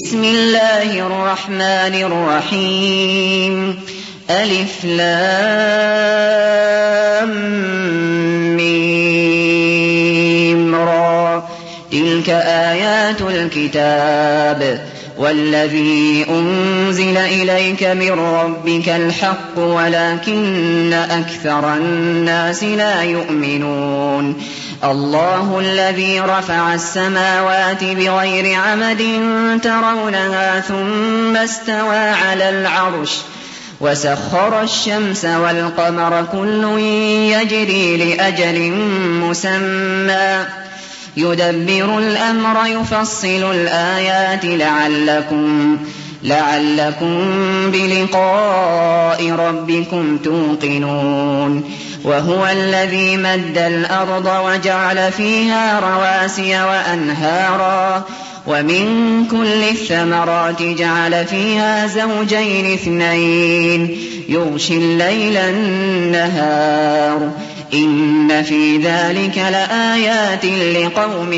بسم الله الرحمن الرحيم ألف لام ميم را تلك آيات الكتاب والذي أنزل إليك من ربك الحق ولكن أكثر الناس لا يؤمنون الله الذي رفع السماوات بغير عمد ترونها ثم استوى على العرش وسخر الشمس والقمر كل يجري لأجل مسمى يدبر الأمر يفصل الآيات لعلكم بلقاء ربكم توقنون وهو الذي مد الأرض وجعل فيها رواسي وأنهارا ومن كل الثمرات جعل فيها زوجين اثنين يغشي الليل النهار إن في ذلك لآيات لقوم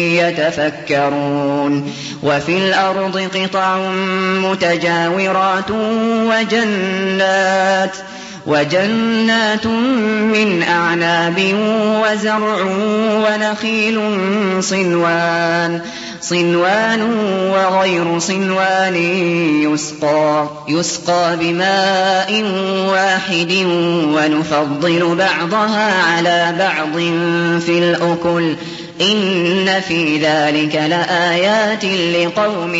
يتفكرون وفي الأرض قطع متجاورات وجنات من أعناب وزرع ونخيل صنوان وغير صنوان يسقى بماء واحد ونفضل بعضها على بعض في الأكل إن في ذلك لآيات لقوم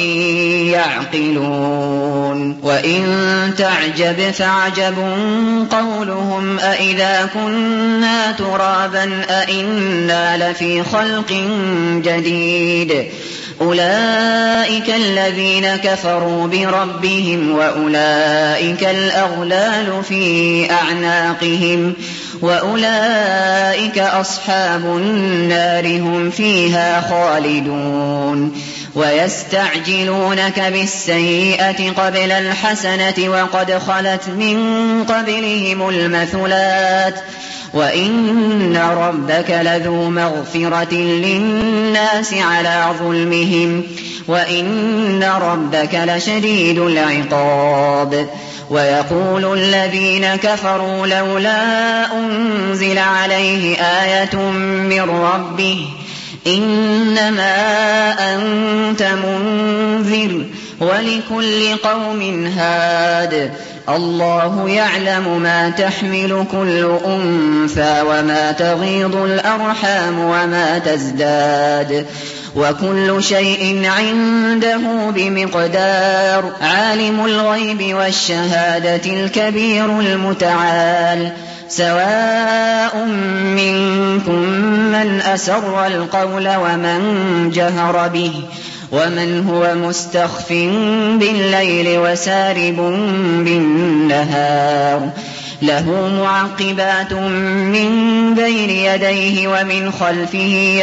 يعقلون وإن تعجب فعجب قولهم أإذا كنا ترابا أإنا لفي خلق جديد أولئك الذين كفروا بربهم وأولئك الأغلال في أعناقهم وأولئك أصحاب النار هم فيها خالدون ويستعجلونك بالسيئة قبل الحسنة وقد خلت من قبلهم المثلات وإن ربك لذو مغفرة للناس على ظلمهم وإن ربك لشديد العقاب ويقول الذين كفروا لولا أنزل عليه آية من ربه إنما أنت منذر ولكل قوم هاد الله يعلم ما تحمل كل أنثى وما تغيض الأرحام وما تزداد وكل شيء عنده بمقدار عالم الغيب والشهادة الكبير المتعال سواء منكم من أسر القول ومن جهر به ومن هو مستخف بالليل وسارب بالنهار له معقبات من بين يديه ومن خلفه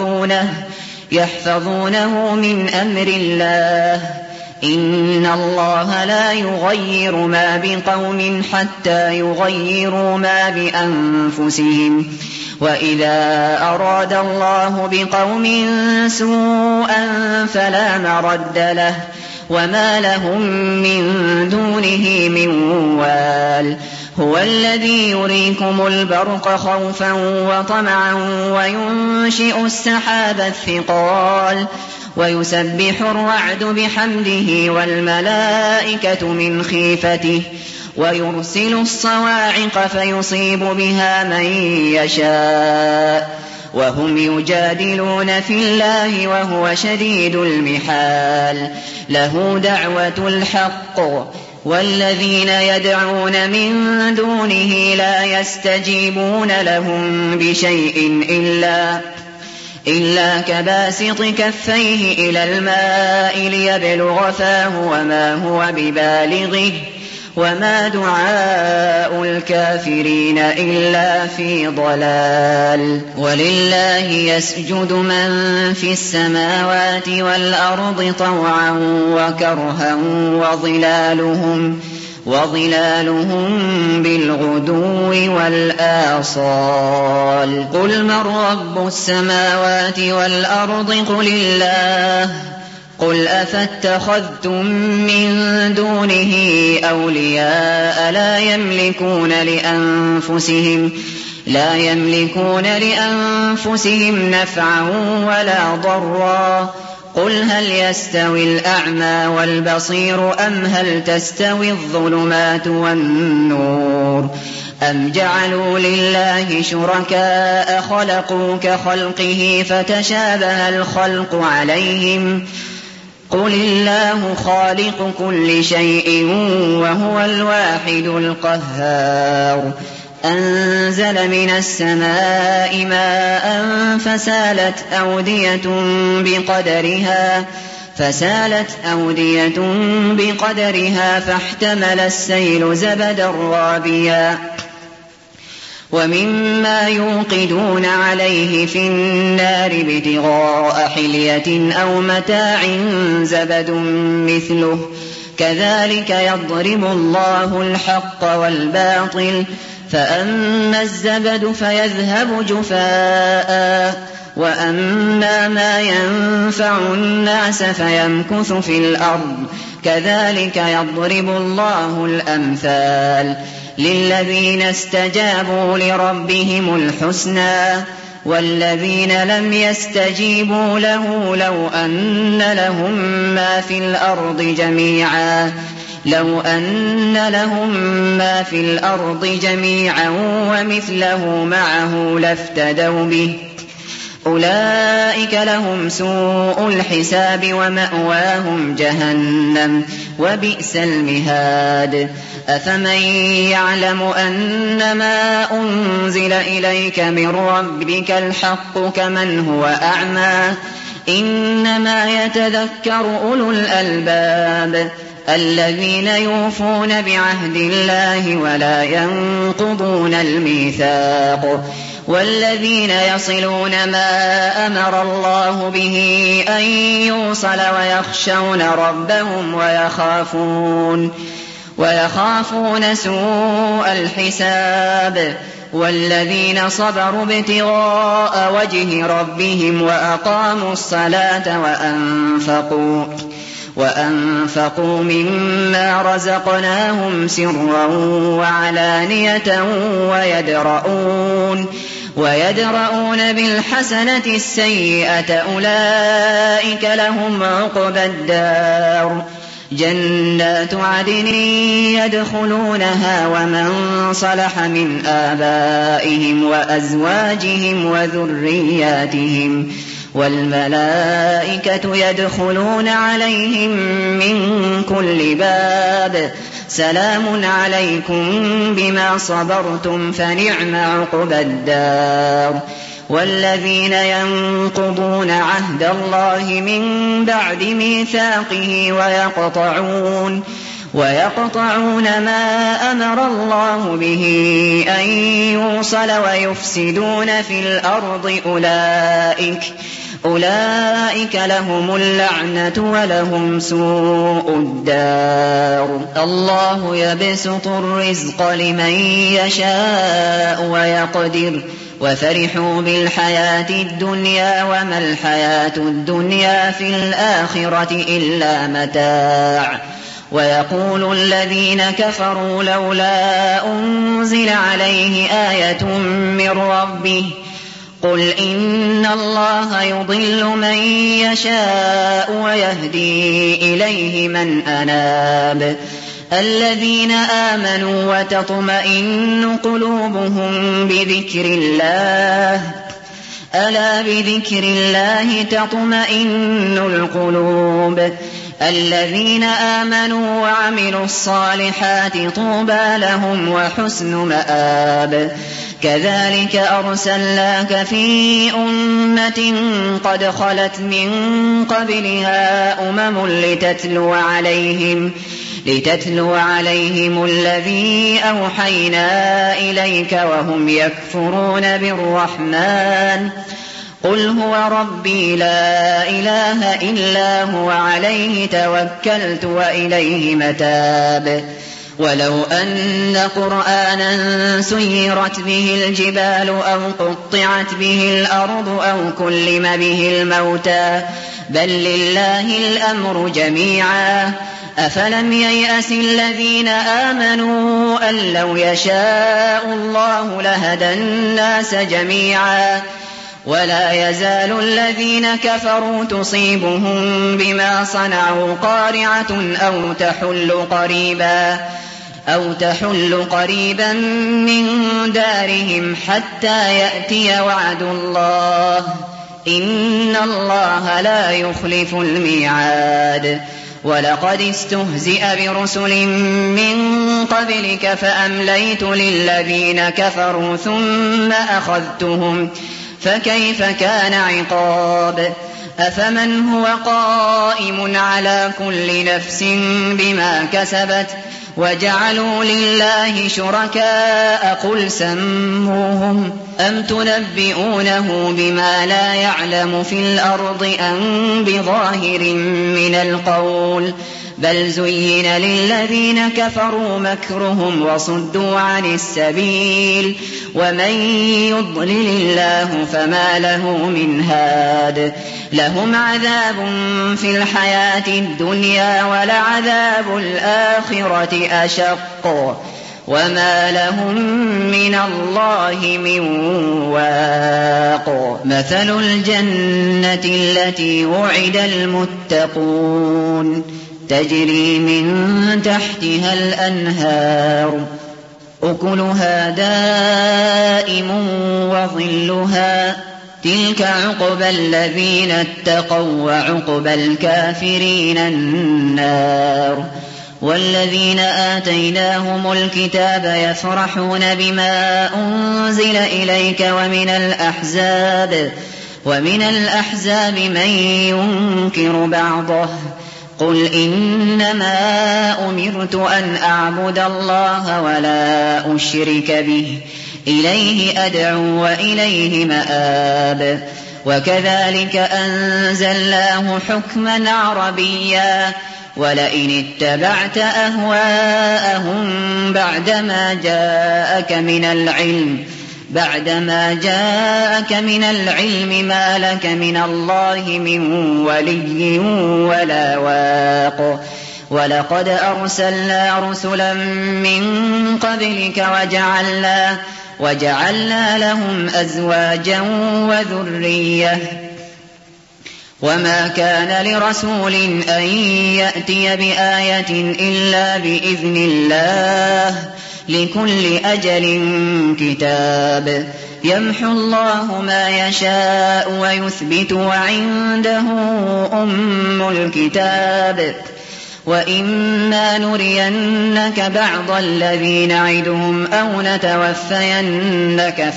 يحفظونه من أمر الله إن الله لا يغير ما بقوم حتى يغيروا ما بأنفسهم وإذا أراد الله بقوم سوءا فلا مرد له وما لهم من دونه من وال هو الذي يريكم البرق خوفا وطمعا وينشئ السحاب الثقال ويسبح الرعد بحمده والملائكة من خيفته ويرسل الصواعق فيصيب بها من يشاء وهم يجادلون في الله وهو شديد المحال له دعوة الحق والذين يدعون من دونه لا يستجيبون لهم بشيء إلا كباسط كفيه إلى الماء ليبلغ فاه وما هو ببالغه وما دعاء الكافرين إلا في ضلال ولله يسجد من في السماوات والأرض طوعا وكرها وظلالهم بالغدو والآصال قل من رب السماوات والأرض قل أفاتخذتم من دونه أولياء لا يملكون لأنفسهم نفعا ولا ضرا قل هل يستوي الأعمى والبصير أم هل تستوي الظلمات والنور أم جعلوا لله شركاء خلقوا كخلقه فتشابه الخلق عليهم قل الله خالق كل شيء وهو الواحد القهار أنزل من السماء ماء فسالت أودية بقدرها فاحتمل السيل زبدا رابيا ومما يوقدون عليه في النار ابتغاء حلية أو متاع زبد مثله كذلك يضرب الله الحق والباطل فأما الزبد فيذهب جفاء وأما ما ينفع الناس فيمكث في الأرض كذلك يضرب الله الأمثال للذين استجابوا لربهم الحسنى والذين لم يستجيبوا له لو أن لهم ما في الأرض جميعا ومثله معه لافتدوا به أولئك لهم سوء الحساب ومأواهم جهنم وبئس المهاد أفمن يعلم أنما أنزل إليك من ربك الحق كمن هو أعمى إنما يتذكر أولو الألباب الذين يوفون بعهد الله ولا ينقضون الميثاق والذين يصلون ما أمر الله به أن يوصل ويخشون ربهم ويخافون سوء الحساب والذين صبروا ابتغاء وجه ربهم وأقاموا الصلاة وأنفقوا مما رزقناهم سرا وعلانية ويدرؤون بالحسنة السيئة أولئك لهم عقبى الدار جنات عدن يدخلونها ومن صلح من آبائهم وأزواجهم وذرياتهم والملائكة يدخلون عليهم من كل باب سلام عليكم بما صبرتم فنعم عقبى الدار والذين ينقضون عهد الله من بعد ميثاقه ويقطعون ما أمر الله به أن يوصل ويفسدون في الأرض أولئك لهم اللعنة ولهم سوء الدار الله يبسط الرزق لمن يشاء ويقدر وفرحوا بالحياة الدنيا وما الحياة الدنيا في الآخرة إلا متاع ويقول الذين كفروا لولا أنزل عليه آية من ربه قل إن الله يضل من يشاء ويهدي إليه من أناب الذين آمنوا وتطمئن قلوبهم بذكر الله ألا بذكر الله تطمئن القلوب الذين آمنوا وعملوا الصالحات طوبى لهم وحسن مآب كذلك أرسلناك في أمة قد خلت من قبلها لتتلو عليهم الذي أوحينا إليك وهم يكفرون بالرحمن قل هو ربي لا إله إلا هو عليه توكلت وإليه متاب ولو أن قرآنا سيرت به الجبال أو قطعت به الأرض أو كلم به الموتى بل لله الأمر جميعا. أفلم ييأس الذين آمنوا أن لو يشاء الله لهدى الناس جميعا ولا يزال الذين كفروا تصيبهم بما صنعوا قارعة أو تحل قريبا من دارهم حتى يأتي وعد الله إن الله لا يخلف الميعاد. ولقد استهزئ برسل من قبلك فأمليت للذين كفروا ثم أخذتهم فكيف كان عقاب. أفمن هو قائم على كل نفس بما كسبت وجعلوا لله شركاء قل سموهم أم تنبئونه بما لا يعلم في الأرض أم بظاهر من القول بل زين للذين كفروا مكرهم وصدوا عن السبيل ومن يضلل الله فما له من هاد. لهم عذاب في الحياة الدنيا ولعذاب الآخرة أشق وما لهم من الله من واق. مثل الجنة التي وعد المتقون تجري من تحتها الأنهار أكلها دائم وظلها تلك عقبى الذين اتقوا وعقبى الكافرين النار. والذين آتيناهم الكتاب يفرحون بما أنزل إليك ومن الأحزاب من ينكر بعضه قل إنما أمرت أن أعبد الله ولا أشرك به إليه أدعو وإليه مآب. وكذلك أنزلناه حكما عربيا ولئن اتبعت أهواءهم بعدما جاءك من العلم ما لك من الله من ولي ولا واق. ولقد أرسلنا رسلا من قبلك وجعلنا لهم أزواجا وذرية وما كان لرسول أن يأتي بآية إلا بإذن الله لكل أجل كتاب. يمحو الله ما يشاء ويثبت وعنده أم الكتاب. وإما نرينك بعض الذي نعدهم أو نتوفينك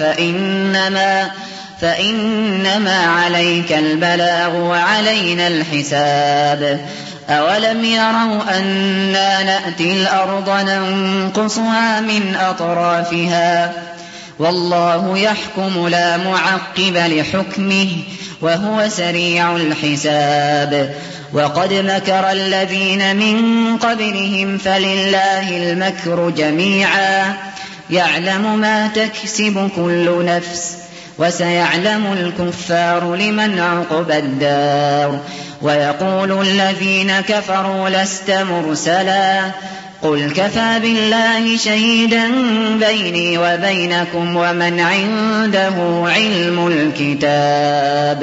فإنما عليك البلاغ وعلينا الحساب. أولم يروا أنا نأتي الأرض ننقصها من أطرافها والله يحكم لا معقب لحكمه وهو سريع الحساب. وقد مكر الذين من قبلهم فلله المكر جميعا يعلم ما تكسب كل نفس وسيعلم الكفار لمن عقبى الدار. ويقول الذين كفروا لست مرسلا قل كفى بالله شهيدا بيني وبينكم ومن عنده علم الكتاب.